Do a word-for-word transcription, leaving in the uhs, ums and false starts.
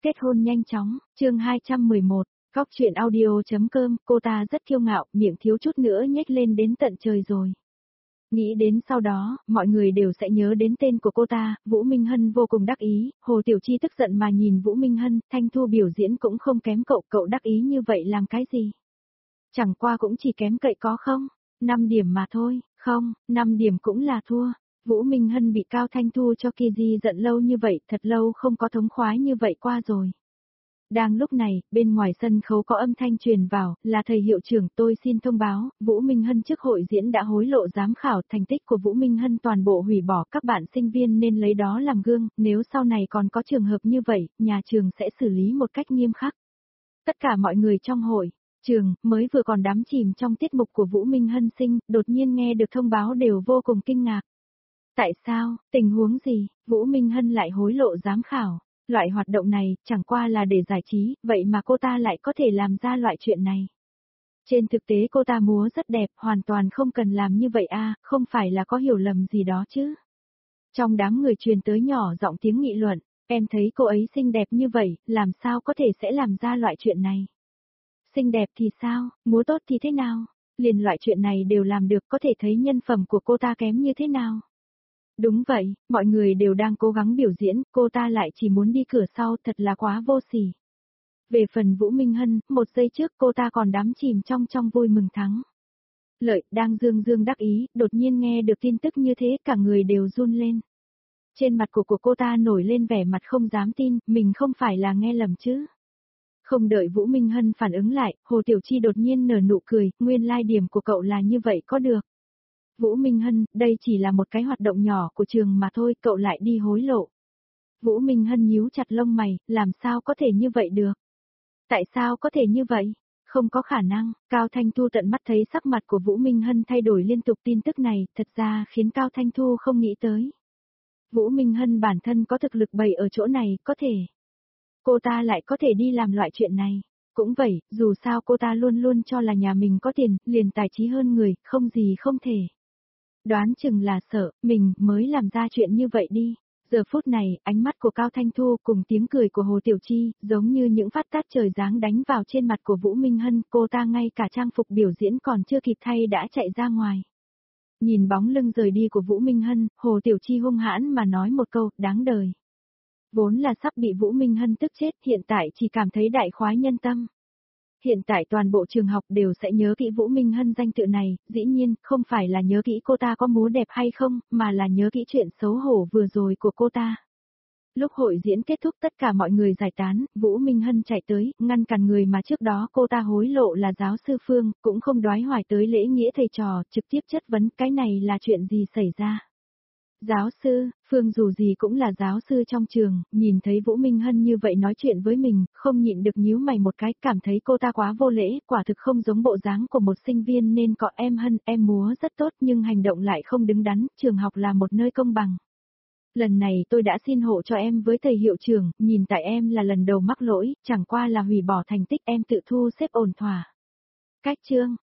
kết hôn nhanh chóng, chương hai trăm mười một, Góc truyện audio.com, cô ta rất kiêu ngạo, miệng thiếu chút nữa nhếch lên đến tận trời rồi. Nghĩ đến sau đó, mọi người đều sẽ nhớ đến tên của cô ta, Vũ Minh Hân vô cùng đắc ý, Hồ Tiểu Chi tức giận mà nhìn Vũ Minh Hân, Thanh Thu biểu diễn cũng không kém cậu, cậu đắc ý như vậy làm cái gì? Chẳng qua cũng chỉ kém cậy có không? năm điểm mà thôi, không, năm điểm cũng là thua. Vũ Minh Hân bị Cao Thanh Thu cho kia di giận lâu như vậy, thật lâu không có thống khoái như vậy qua rồi. Đang lúc này, bên ngoài sân khấu có âm thanh truyền vào, là thầy hiệu trưởng, tôi xin thông báo, Vũ Minh Hân trước hội diễn đã hối lộ giám khảo, thành tích của Vũ Minh Hân toàn bộ hủy bỏ, các bạn sinh viên nên lấy đó làm gương, nếu sau này còn có trường hợp như vậy, nhà trường sẽ xử lý một cách nghiêm khắc. Tất cả mọi người trong hội trường, mới vừa còn đắm chìm trong tiết mục của Vũ Minh Hân sinh, đột nhiên nghe được thông báo đều vô cùng kinh ngạc. Tại sao, tình huống gì, Vũ Minh Hân lại hối lộ giám khảo? Loại hoạt động này, chẳng qua là để giải trí, vậy mà cô ta lại có thể làm ra loại chuyện này. Trên thực tế cô ta múa rất đẹp, hoàn toàn không cần làm như vậy a, không phải là có hiểu lầm gì đó chứ. Trong đám người truyền tới nhỏ giọng tiếng nghị luận, em thấy cô ấy xinh đẹp như vậy, làm sao có thể sẽ làm ra loại chuyện này. Xinh đẹp thì sao, múa tốt thì thế nào, liền loại chuyện này đều làm được, có thể thấy nhân phẩm của cô ta kém như thế nào. Đúng vậy, mọi người đều đang cố gắng biểu diễn, cô ta lại chỉ muốn đi cửa sau, thật là quá vô sỉ. Về phần Vũ Minh Hân, một giây trước cô ta còn đắm chìm trong trong vui mừng thắng. Lợi, đang dương dương đắc ý, đột nhiên nghe được tin tức như thế, cả người đều run lên. Trên mặt của của cô ta nổi lên vẻ mặt không dám tin, mình không phải là nghe lầm chứ. Không đợi Vũ Minh Hân phản ứng lại, Hồ Tiểu Chi đột nhiên nở nụ cười, nguyên lai điểm của cậu là như vậy có được. Vũ Minh Hân, đây chỉ là một cái hoạt động nhỏ của trường mà thôi, cậu lại đi hối lộ. Vũ Minh Hân nhíu chặt lông mày, làm sao có thể như vậy được? Tại sao có thể như vậy? Không có khả năng, Cao Thanh Thu tận mắt thấy sắc mặt của Vũ Minh Hân thay đổi liên tục, tin tức này, thật ra khiến Cao Thanh Thu không nghĩ tới. Vũ Minh Hân bản thân có thực lực bày ở chỗ này, có thể. Cô ta lại có thể đi làm loại chuyện này. Cũng vậy, dù sao cô ta luôn luôn cho là nhà mình có tiền, liền tài trí hơn người, không gì không thể. Đoán chừng là sợ, mình mới làm ra chuyện như vậy đi. Giờ phút này, ánh mắt của Cao Thanh Thu cùng tiếng cười của Hồ Tiểu Chi, giống như những phát tát trời giáng đánh vào trên mặt của Vũ Minh Hân, cô ta ngay cả trang phục biểu diễn còn chưa kịp thay đã chạy ra ngoài. Nhìn bóng lưng rời đi của Vũ Minh Hân, Hồ Tiểu Chi hung hãn mà nói một câu, đáng đời. Vốn là sắp bị Vũ Minh Hân tức chết, hiện tại chỉ cảm thấy đại khoái nhân tâm. Hiện tại toàn bộ trường học đều sẽ nhớ kỹ Vũ Minh Hân danh tự này, dĩ nhiên, không phải là nhớ kỹ cô ta có múa đẹp hay không, mà là nhớ kỹ chuyện xấu hổ vừa rồi của cô ta. Lúc hội diễn kết thúc tất cả mọi người giải tán, Vũ Minh Hân chạy tới, ngăn cản người mà trước đó cô ta hối lộ là giáo sư Phương, cũng không đoái hoài tới lễ nghĩa thầy trò, trực tiếp chất vấn cái này là chuyện gì xảy ra. Giáo sư, Phương dù gì cũng là giáo sư trong trường, nhìn thấy Vũ Minh Hân như vậy nói chuyện với mình, không nhịn được nhíu mày một cái, cảm thấy cô ta quá vô lễ, quả thực không giống bộ dáng của một sinh viên nên cọ em Hân, em múa rất tốt nhưng hành động lại không đứng đắn, trường học là một nơi công bằng. Lần này tôi đã xin hộ cho em với thầy hiệu trưởng, nhìn tại em là lần đầu mắc lỗi, chẳng qua là hủy bỏ thành tích em tự thu xếp ổn thỏa. Cách chương,